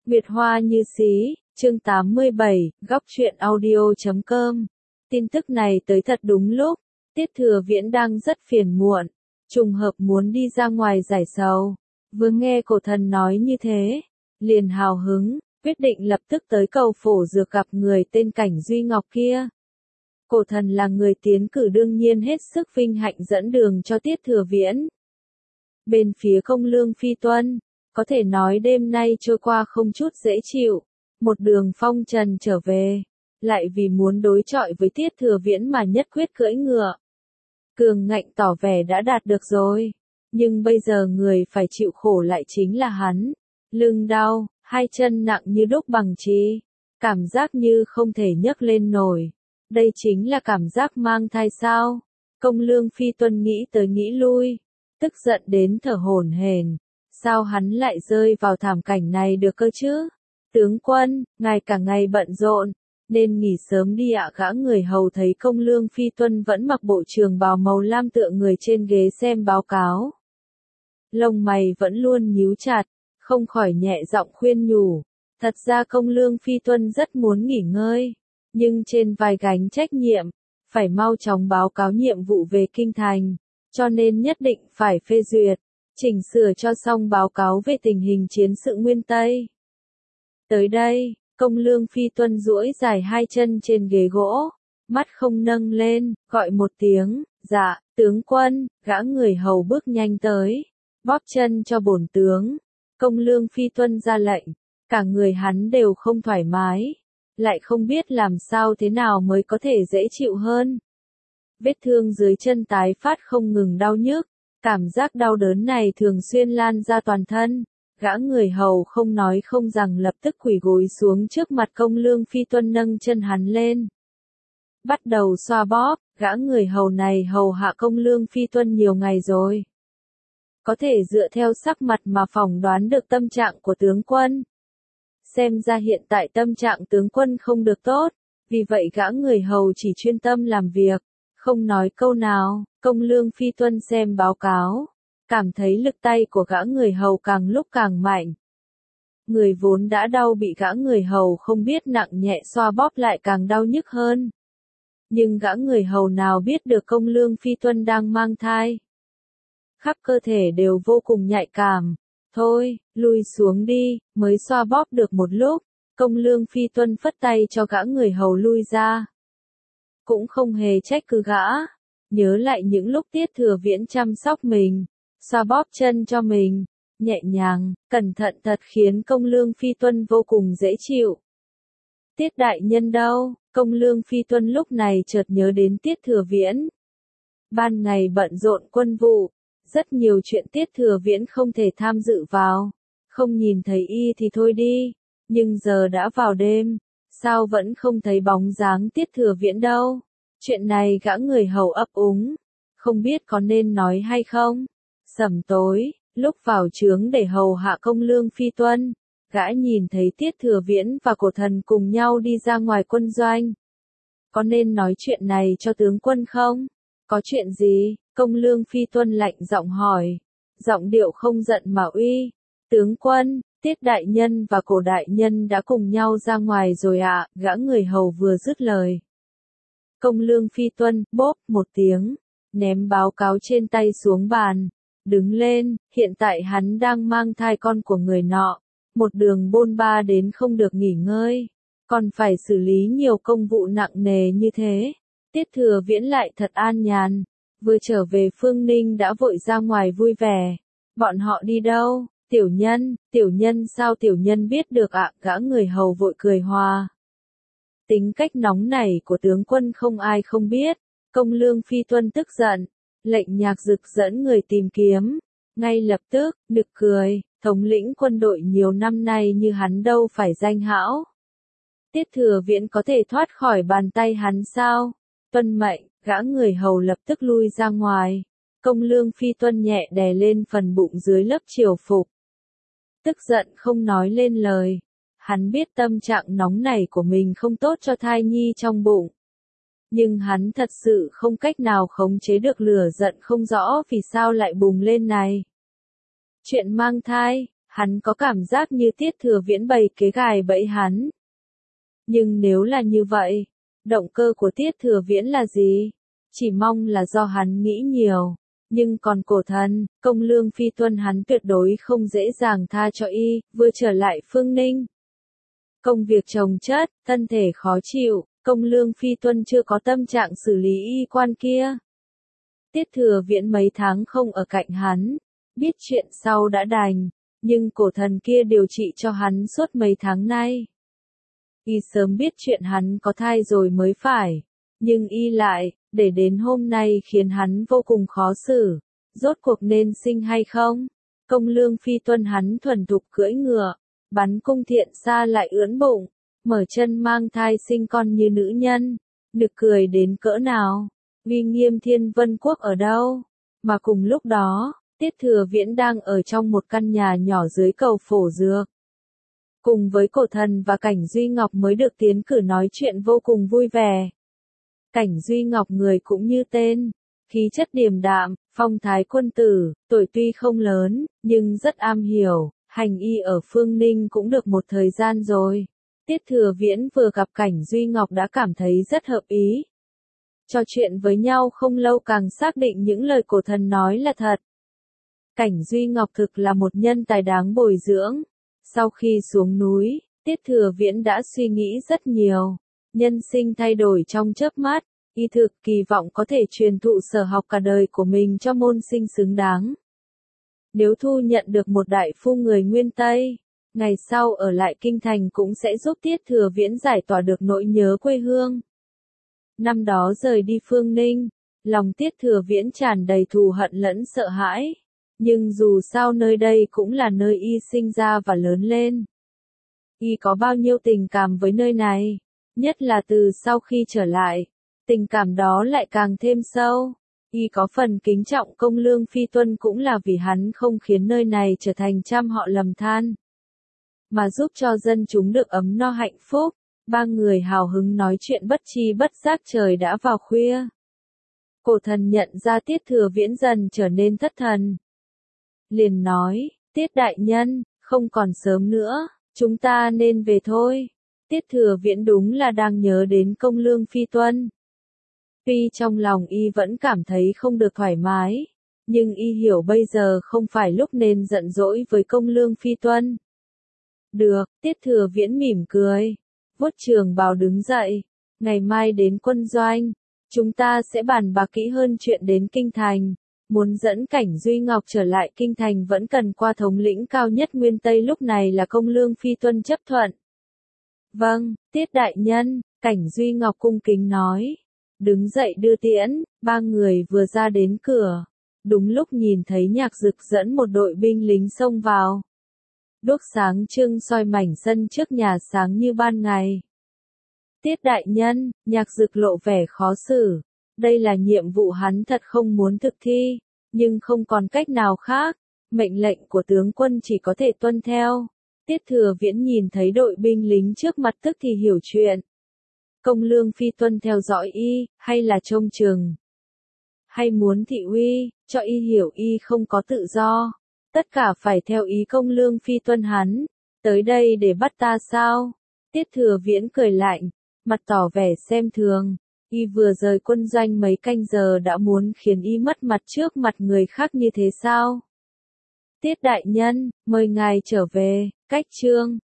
Nguyệt Hoa như xí, chương 87, góc truyện audio.com. Tin tức này tới thật đúng lúc, Tiết Thừa Viễn đang rất phiền muộn, trùng hợp muốn đi ra ngoài giải sầu. Vừa nghe cổ thần nói như thế, liền hào hứng, quyết định lập tức tới cầu phổ dược gặp người tên Cảnh Duy Ngọc kia. Cổ thần là người tiến cử đương nhiên hết sức vinh hạnh dẫn đường cho Tiết Thừa Viễn. Bên phía Công Lương Phi Tuân, có thể nói đêm nay trôi qua không chút dễ chịu, một đường phong trần trở về, lại vì muốn đối chọi với Tiết Thừa Viễn mà nhất quyết cưỡi ngựa. Cường ngạnh tỏ vẻ đã đạt được rồi, nhưng bây giờ người phải chịu khổ lại chính là hắn. Lưng đau, hai chân nặng như đúc bằng trí, cảm giác như không thể nhấc lên nổi. Đây chính là cảm giác mang thai sao? Công Lương Phi Tuân nghĩ tới nghĩ lui, tức giận đến thở hổn hển. Sao hắn lại rơi vào thảm cảnh này được cơ chứ? Tướng quân, ngài cả ngày bận rộn, nên nghỉ sớm đi ạ. Gã người hầu thấy Công Lương Phi Tuân vẫn mặc bộ trường bào màu lam tựa người trên ghế xem báo cáo. Lông mày vẫn luôn nhíu chặt, không khỏi nhẹ giọng khuyên nhủ. Thật ra Công Lương Phi Tuân rất muốn nghỉ ngơi, nhưng trên vai gánh trách nhiệm, phải mau chóng báo cáo nhiệm vụ về kinh thành, cho nên nhất định phải phê duyệt, chỉnh sửa cho xong báo cáo về tình hình chiến sự Nguyên Tây. Tới đây, Công Lương Phi Tuân duỗi dài hai chân trên ghế gỗ, mắt không nâng lên, gọi một tiếng, dạ, tướng quân. Gã người hầu bước nhanh tới, bóp chân cho bổn tướng. Công Lương Phi Tuân ra lệnh, cả người hắn đều không thoải mái, lại không biết làm sao thế nào mới có thể dễ chịu hơn. Vết thương dưới chân tái phát không ngừng đau nhức, cảm giác đau đớn này thường xuyên lan ra toàn thân. Gã người hầu không nói không rằng lập tức quỳ gối xuống trước mặt Công Lương Phi Tuân nâng chân hắn lên. Bắt đầu xoa bóp, gã người hầu này hầu hạ Công Lương Phi Tuân nhiều ngày rồi. Có thể dựa theo sắc mặt mà phỏng đoán được tâm trạng của tướng quân. Xem ra hiện tại tâm trạng tướng quân không được tốt, vì vậy gã người hầu chỉ chuyên tâm làm việc, không nói câu nào. Công Lương Phi Tuân xem báo cáo, cảm thấy lực tay của gã người hầu càng lúc càng mạnh. Người vốn đã đau bị gã người hầu không biết nặng nhẹ xoa bóp lại càng đau nhức hơn. Nhưng gã người hầu nào biết được Công Lương Phi Tuân đang mang thai. Khắp cơ thể đều vô cùng nhạy cảm. Thôi, lui xuống đi. Mới xoa bóp được một lúc, Công Lương Phi Tuân phất tay cho gã người hầu lui ra. Cũng không hề trách cứ gã. Nhớ lại những lúc Tiết Thừa Viễn chăm sóc mình, xoa bóp chân cho mình, nhẹ nhàng, cẩn thận thật khiến Công Lương Phi Tuân vô cùng dễ chịu. Tiết đại nhân đâu? Công Lương Phi Tuân lúc này chợt nhớ đến Tiết Thừa Viễn. Ban ngày bận rộn quân vụ, rất nhiều chuyện Tiết Thừa Viễn không thể tham dự vào, không nhìn thấy y thì thôi đi, nhưng giờ đã vào đêm, sao vẫn không thấy bóng dáng Tiết Thừa Viễn đâu? Chuyện này gã người hầu ấp úng, không biết có nên nói hay không. Sẩm tối, lúc vào trướng để hầu hạ Công Lương Phi Tuân, gã nhìn thấy Tiết Thừa Viễn và cổ thần cùng nhau đi ra ngoài quân doanh. Có nên nói chuyện này cho tướng quân không? Có chuyện gì? Công Lương Phi Tuân lạnh giọng hỏi, giọng điệu không giận mà uy. Tướng quân, Tiết đại nhân và cổ đại nhân đã cùng nhau ra ngoài rồi ạ. Gã người hầu vừa dứt lời, Công Lương Phi Tuân bốp một tiếng, ném báo cáo trên tay xuống bàn, đứng lên. Hiện tại hắn đang mang thai con của người nọ, một đường bôn ba đến không được nghỉ ngơi, còn phải xử lý nhiều công vụ nặng nề như thế. Tiết Thừa Viễn lại thật an nhàn, vừa trở về Phương Ninh đã vội ra ngoài vui vẻ. Bọn họ đi đâu? Tiểu nhân sao tiểu nhân biết được ạ? Gã người hầu vội cười hòa. Tính cách nóng nảy của tướng quân không ai không biết. Công Lương Phi Tuân tức giận, lệnh Nhạc Dực dẫn người tìm kiếm. Ngay lập tức, nực cười, thống lĩnh quân đội nhiều năm nay như hắn đâu phải danh hão. Tiết Thừa Viễn có thể thoát khỏi bàn tay hắn sao? Tuân mệnh, gã người hầu lập tức lui ra ngoài. Công Lương Phi Tuân nhẹ đè lên phần bụng dưới lớp triều phục. Tức giận không nói lên lời. Hắn biết tâm trạng nóng nảy của mình không tốt cho thai nhi trong bụng. Nhưng hắn thật sự không cách nào khống chế được lửa giận không rõ vì sao lại bùng lên này. Chuyện mang thai, Hắn có cảm giác như Tiết Thừa Viễn bày kế gài bẫy hắn. Nhưng nếu là như vậy, động cơ của Tiết Thừa Viễn là gì? Chỉ mong là do hắn nghĩ nhiều. Nhưng còn Cổ Thần, Công Lương Phi Tuân hắn tuyệt đối không dễ dàng tha cho y, vừa trở lại Phương Ninh. Công việc chồng chất, thân thể khó chịu, Công Lương Phi Tuân chưa có tâm trạng xử lý y quan kia. Tiết Thừa Viễn mấy tháng không ở cạnh hắn, biết chuyện sau đã đành, nhưng Cổ Thần kia điều trị cho hắn suốt mấy tháng nay. Y sớm biết chuyện hắn có thai rồi mới phải, nhưng y lại, để đến hôm nay khiến hắn vô cùng khó xử. Rốt cuộc nên sinh hay không? Công Lương Phi Tuân hắn thuần thục cưỡi ngựa, bắn cung thiện xa lại ưỡn bụng, mở chân mang thai sinh con như nữ nhân. Nực cười đến cỡ nào? Uy nghiêm Thiên Vân Quốc ở đâu? Mà cùng lúc đó, Tiết Thừa Viễn đang ở trong một căn nhà nhỏ dưới cầu Phổ Dược. Cùng với Cổ Thần và Cảnh Duy Ngọc mới được tiến cử nói chuyện vô cùng vui vẻ. Cảnh Duy Ngọc người cũng như tên, khí chất điềm đạm, phong thái quân tử, tuổi tuy không lớn, nhưng rất am hiểu, hành y ở Phương Ninh cũng được một thời gian rồi. Tiết Thừa Viễn vừa gặp Cảnh Duy Ngọc đã cảm thấy rất hợp ý. Trò chuyện với nhau không lâu càng xác định những lời Cổ Thần nói là thật. Cảnh Duy Ngọc thực là một nhân tài đáng bồi dưỡng. Sau khi xuống núi, Tiết Thừa Viễn đã suy nghĩ rất nhiều. Nhân sinh thay đổi trong chớp mắt, y thực kỳ vọng có thể truyền thụ sở học cả đời của mình cho môn sinh xứng đáng. Nếu thu nhận được một đại phu người Nguyên Tây, ngày sau ở lại kinh thành cũng sẽ giúp Tiết Thừa Viễn giải tỏa được nỗi nhớ quê hương. Năm đó rời đi Phương Ninh, lòng Tiết Thừa Viễn tràn đầy thù hận lẫn sợ hãi. Nhưng dù sao nơi đây cũng là nơi y sinh ra và lớn lên. Y có bao nhiêu tình cảm với nơi này, nhất là từ sau khi trở lại, tình cảm đó lại càng thêm sâu. Y có phần kính trọng Công Lương Phi Tuân cũng là vì hắn không khiến nơi này trở thành trăm họ lầm than, mà giúp cho dân chúng được ấm no hạnh phúc. Ba người hào hứng nói chuyện bất chi bất giác trời đã vào khuya. Cổ Thần nhận ra Tiết Thừa Viễn dần trở nên thất thần. Liền nói, Tiết đại nhân, không còn sớm nữa, chúng ta nên về thôi. Tiết Thừa Viễn đúng là đang nhớ đến Công Lương Phi Tuân. Tuy trong lòng y vẫn cảm thấy không được thoải mái, nhưng y hiểu bây giờ không phải lúc nên giận dỗi với Công Lương Phi Tuân. Được, Tiết Thừa Viễn mỉm cười, vuốt trường bào đứng dậy, ngày mai đến quân doanh, chúng ta sẽ bàn bạc kỹ hơn chuyện đến kinh thành. Muốn dẫn Cảnh Duy Ngọc trở lại kinh thành vẫn cần qua thống lĩnh cao nhất Nguyên Tây lúc này là Công Lương Phi Tuân chấp thuận. Vâng, Tiết đại nhân, Cảnh Duy Ngọc cung kính nói. Đứng dậy đưa tiễn, ba người vừa ra đến cửa. Đúng lúc nhìn thấy Nhạc Dực dẫn một đội binh lính xông vào. Đuốc sáng trưng soi mảnh sân trước nhà sáng như ban ngày. Tiết đại nhân, Nhạc Dực lộ vẻ khó xử. Đây là nhiệm vụ hắn thật không muốn thực thi, nhưng không còn cách nào khác. Mệnh lệnh của tướng quân chỉ có thể tuân theo. Tiết Thừa Viễn nhìn thấy đội binh lính trước mặt tức thì hiểu chuyện. Công Lương Phi Tuân theo dõi y, hay là trông chừng? Hay muốn thị uy, cho y hiểu y không có tự do? Tất cả phải theo ý Công Lương Phi Tuân hắn. Tới đây để bắt ta sao? Tiết Thừa Viễn cười lạnh, mặt tỏ vẻ xem thường. Y vừa rời quân doanh mấy canh giờ đã muốn khiến y mất mặt trước mặt người khác như thế sao? Tiết đại nhân, mời ngài trở về, cách chương.